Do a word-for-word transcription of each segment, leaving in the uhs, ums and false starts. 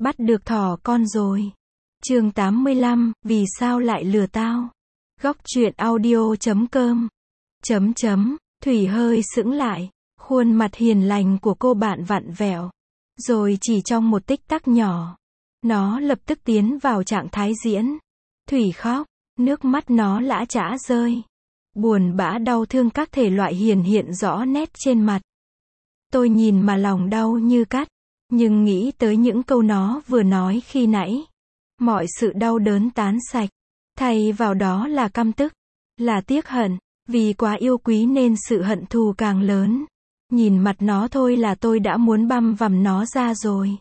Bắt được thỏ con rồi. Chương tám mươi lăm, vì sao lại lừa tao? Góc truyện audio chấm com. Chấm chấm, Thủy hơi sững lại, khuôn mặt hiền lành của cô bạn vặn vẹo. Rồi chỉ trong một tích tắc nhỏ, nó lập tức tiến vào trạng thái diễn. Thủy khóc, nước mắt nó lã chã rơi. Buồn bã đau thương các thể loại hiển hiện rõ nét trên mặt. Tôi nhìn mà lòng đau như cắt, nhưng nghĩ tới những câu nó vừa nói khi nãy. Mọi sự đau đớn tán sạch, thay vào đó là căm tức, là tiếc hận, vì quá yêu quý nên sự hận thù càng lớn. Nhìn mặt nó thôi là tôi đã muốn băm vằm nó ra rồi.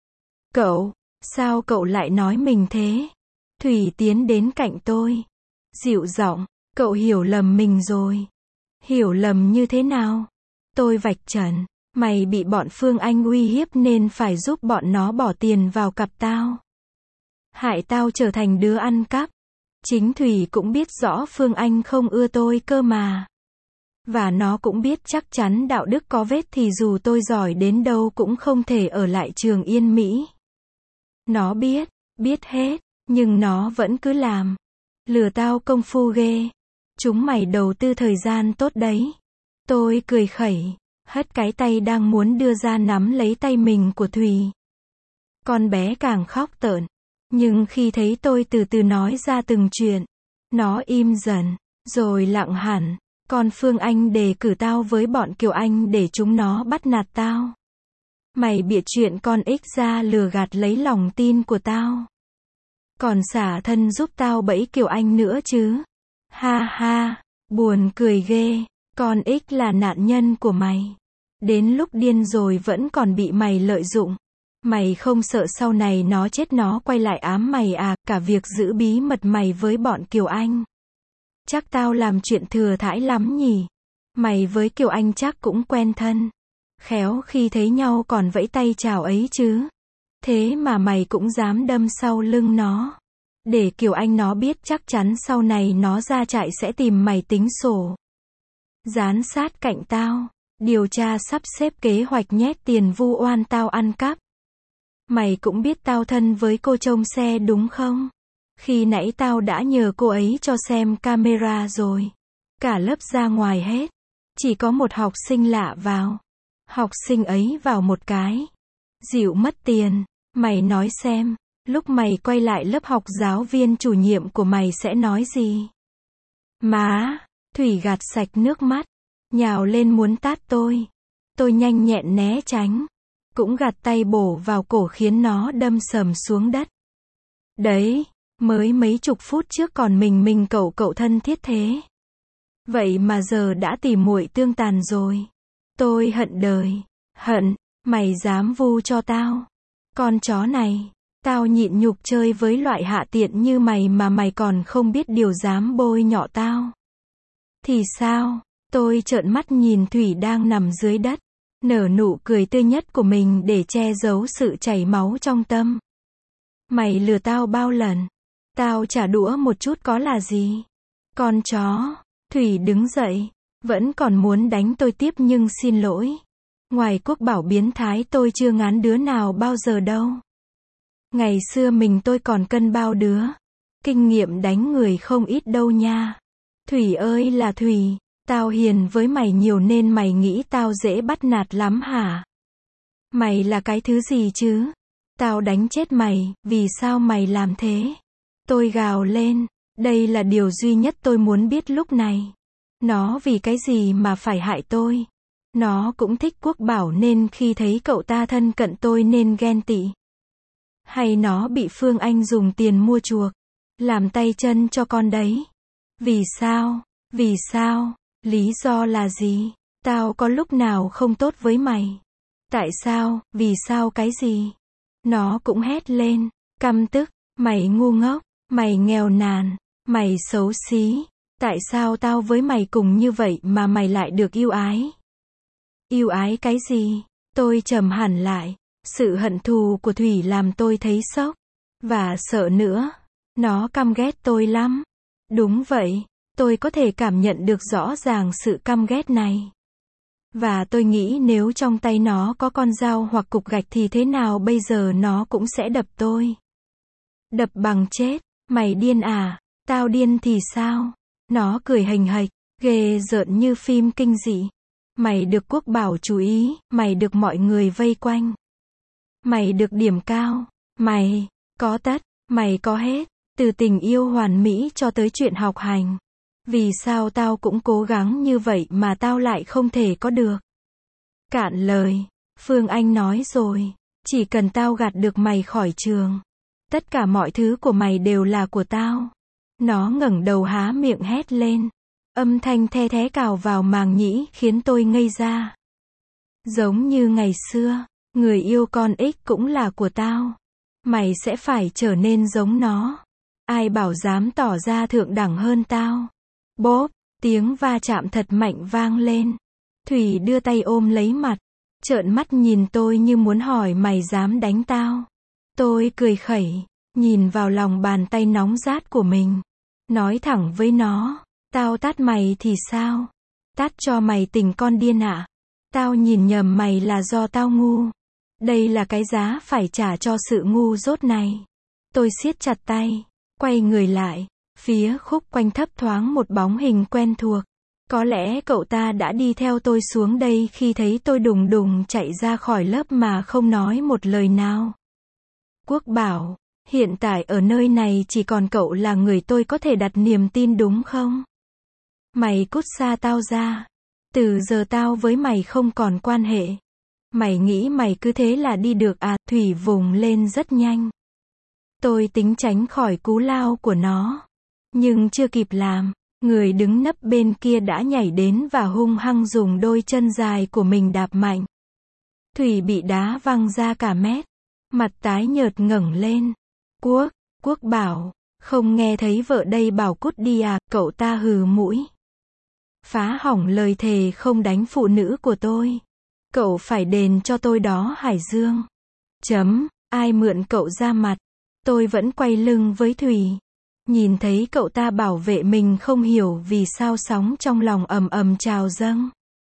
Cậu, sao cậu lại nói mình thế? Thủy tiến đến cạnh tôi, dịu giọng, cậu hiểu lầm mình rồi. Hiểu lầm như thế nào? Tôi vạch trần, mày bị bọn Phương Anh uy hiếp nên phải giúp bọn nó bỏ tiền vào cặp tao. Hại tao trở thành đứa ăn cắp. Chính Thủy cũng biết rõ Phương Anh không ưa tôi cơ mà. Và nó cũng biết chắc chắn đạo đức có vết thì dù tôi giỏi đến đâu cũng không thể ở lại trường Yên Mỹ. Nó biết, biết hết, nhưng nó vẫn cứ làm. Lừa tao công phu ghê. Chúng mày đầu tư thời gian tốt đấy. Tôi cười khẩy, hất cái tay đang muốn đưa ra nắm lấy tay mình của Thùy. Con bé càng khóc tởn. Nhưng khi thấy tôi từ từ nói ra từng chuyện, nó im dần, rồi lặng hẳn. Còn Phương Anh đề cử tao với bọn Kiều Anh để chúng nó bắt nạt tao. Mày bịa chuyện con ích ra lừa gạt lấy lòng tin của tao. Còn xả thân giúp tao bẫy Kiều Anh nữa chứ. Ha ha, buồn cười ghê. Con ích là nạn nhân của mày. Đến lúc điên rồi vẫn còn bị mày lợi dụng. Mày không sợ sau này nó chết nó quay lại ám mày à, cả việc giữ bí mật mày với bọn Kiều Anh. Chắc tao làm chuyện thừa thãi lắm nhỉ. Mày với Kiều Anh chắc cũng quen thân. Khéo khi thấy nhau còn vẫy tay chào ấy chứ. Thế mà mày cũng dám đâm sau lưng nó. Để Kiều Anh nó biết chắc chắn sau này nó ra trại sẽ tìm mày tính sổ. Dán sát cạnh tao. Điều tra sắp xếp kế hoạch nhét tiền vu oan tao ăn cắp. Mày cũng biết tao thân với cô trông xe đúng không? Khi nãy tao đã nhờ cô ấy cho xem camera rồi. Cả lớp ra ngoài hết. Chỉ có một học sinh lạ vào. Học sinh ấy vào một cái. Dịu mất tiền. Mày nói xem, lúc mày quay lại lớp học giáo viên chủ nhiệm của mày sẽ nói gì? Má, Thủy gạt sạch nước mắt. Nhào lên muốn tát tôi. Tôi nhanh nhẹn né tránh. Cũng gạt tay bổ vào cổ khiến nó đâm sầm xuống đất. Đấy, mới mấy chục phút trước còn mình mình cậu cậu thân thiết thế. Vậy mà giờ đã tỉ muội tương tàn rồi. Tôi hận đời. Hận, mày dám vu cho tao. Con chó này, tao nhịn nhục chơi với loại hạ tiện như mày mà mày còn không biết điều dám bôi nhọ tao. Thì sao? Tôi trợn mắt nhìn Thủy đang nằm dưới đất. Nở nụ cười tươi nhất của mình để che giấu sự chảy máu trong tâm. Mày lừa tao bao lần? Tao trả đũa một chút có là gì? Con chó. Thủy đứng dậy. Vẫn còn muốn đánh tôi tiếp nhưng xin lỗi. Ngoài Quốc Bảo biến thái tôi chưa ngán đứa nào bao giờ đâu. Ngày xưa mình tôi còn cân bao đứa. Kinh nghiệm đánh người không ít đâu nha. Thủy ơi là Thủy. Tao hiền với mày nhiều nên mày nghĩ tao dễ bắt nạt lắm hả? Mày là cái thứ gì chứ? Tao đánh chết mày, vì sao mày làm thế? Tôi gào lên, đây là điều duy nhất tôi muốn biết lúc này. Nó vì cái gì mà phải hại tôi? Nó cũng thích Quốc Bảo nên khi thấy cậu ta thân cận tôi nên ghen tị. Hay nó bị Phương Anh dùng tiền mua chuộc, làm tay chân cho con đấy? Vì sao? Vì sao? Lý do là gì? Tao có lúc nào không tốt với mày? Tại sao? Vì sao cái gì? Nó cũng hét lên, căm tức, mày ngu ngốc, mày nghèo nàn, mày xấu xí. Tại sao tao với mày cùng như vậy mà mày lại được yêu ái? Yêu ái cái gì? Tôi trầm hẳn lại. Sự hận thù của Thủy làm tôi thấy sốc. Và sợ nữa. Nó căm ghét tôi lắm. Đúng vậy. Tôi có thể cảm nhận được rõ ràng sự căm ghét này. Và tôi nghĩ nếu trong tay nó có con dao hoặc cục gạch thì thế nào bây giờ nó cũng sẽ đập tôi. Đập bằng chết. Mày điên à? Tao điên thì sao? Nó cười hềnh hệch, ghê rợn như phim kinh dị. Mày được Quốc Bảo chú ý, mày được mọi người vây quanh. Mày được điểm cao, mày có tất, mày có hết, từ tình yêu hoàn mỹ cho tới chuyện học hành. Vì sao tao cũng cố gắng như vậy mà tao lại không thể có được? Cạn lời, Phương Anh nói rồi, chỉ cần tao gạt được mày khỏi trường, tất cả mọi thứ của mày đều là của tao. Nó ngẩng đầu há miệng hét lên. Âm thanh the thé cào vào màng nhĩ khiến tôi ngây ra. Giống như ngày xưa, người yêu con ích cũng là của tao. Mày sẽ phải trở nên giống nó. Ai bảo dám tỏ ra thượng đẳng hơn tao. Bốp, tiếng va chạm thật mạnh vang lên. Thủy đưa tay ôm lấy mặt, trợn mắt nhìn tôi như muốn hỏi mày dám đánh tao. Tôi cười khẩy, nhìn vào lòng bàn tay nóng rát của mình. Nói thẳng với nó, tao tát mày thì sao? Tát cho mày tình con điên ạ. À? Tao nhìn nhầm mày là do tao ngu. Đây là cái giá phải trả cho sự ngu dốt này. Tôi siết chặt tay, quay người lại, phía khúc quanh thấp thoáng một bóng hình quen thuộc. Có lẽ cậu ta đã đi theo tôi xuống đây khi thấy tôi đùng đùng chạy ra khỏi lớp mà không nói một lời nào. Quốc Bảo, hiện tại ở nơi này chỉ còn cậu là người tôi có thể đặt niềm tin đúng không? Mày cút xa tao ra. Từ giờ tao với mày không còn quan hệ. Mày nghĩ mày cứ thế là đi được à? Thủy vùng lên rất nhanh. Tôi tính tránh khỏi cú lao của nó. Nhưng chưa kịp làm, người đứng nấp bên kia đã nhảy đến và hung hăng dùng đôi chân dài của mình đạp mạnh. Thủy bị đá văng ra cả mét. Mặt tái nhợt ngẩng lên. Quốc, Quốc Bảo, không nghe thấy vợ đây bảo cút đi à? Cậu ta hừ mũi. Phá hỏng lời thề không đánh phụ nữ của tôi. Cậu phải đền cho tôi đó Hải Dương. Chấm, ai mượn cậu ra mặt? Tôi vẫn quay lưng với Thủy. Nhìn thấy cậu ta bảo vệ mình không hiểu vì sao sóng trong lòng ầm ầm trào dâng.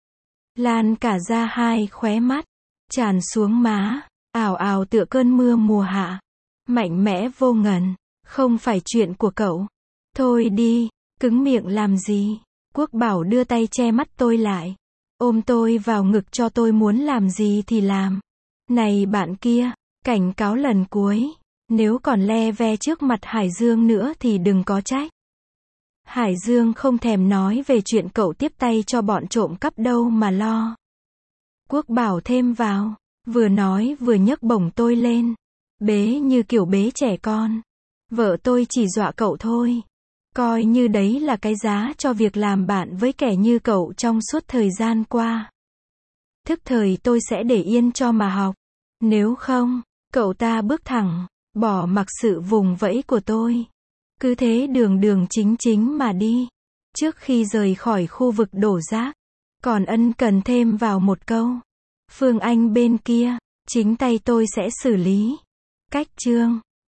Lan cả ra hai khóe mắt, tràn xuống má, ào ào tựa cơn mưa mùa hạ. Mạnh mẽ vô ngần, không phải chuyện của cậu. Thôi đi, cứng miệng làm gì? Quốc Bảo đưa tay che mắt tôi lại. Ôm tôi vào ngực cho tôi muốn làm gì thì làm. Này bạn kia, cảnh cáo lần cuối. Nếu còn le ve trước mặt Hải Dương nữa thì đừng có trách. Hải Dương không thèm nói về chuyện cậu tiếp tay cho bọn trộm cắp đâu mà lo. Quốc Bảo thêm vào, vừa nói vừa nhấc bổng tôi lên. Bế như kiểu bế trẻ con. Vợ tôi chỉ dọa cậu thôi. Coi như đấy là cái giá cho việc làm bạn với kẻ như cậu trong suốt thời gian qua. Thức thời tôi sẽ để yên cho mà học. Nếu không, cậu ta bước thẳng, bỏ mặc sự vùng vẫy của tôi. Cứ thế đường đường chính chính mà đi. Trước khi rời khỏi khu vực đổ rác, còn ân cần thêm vào một câu. Phương Anh bên kia, chính tay tôi sẽ xử lý. Cách chương